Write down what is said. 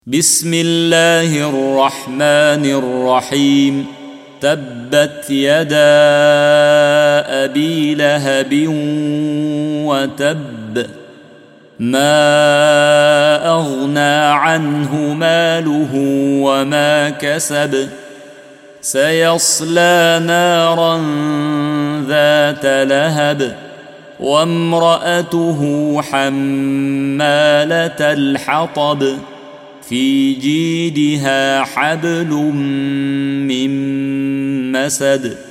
بسم الله الرحمن الرحيم. تبت يدا أبي لهب وتب، ما أغنى عنه ماله وما كسب، سيصلى نارا ذات لهب وامرأته حمالة الحطب في جيدها حبل من مسد.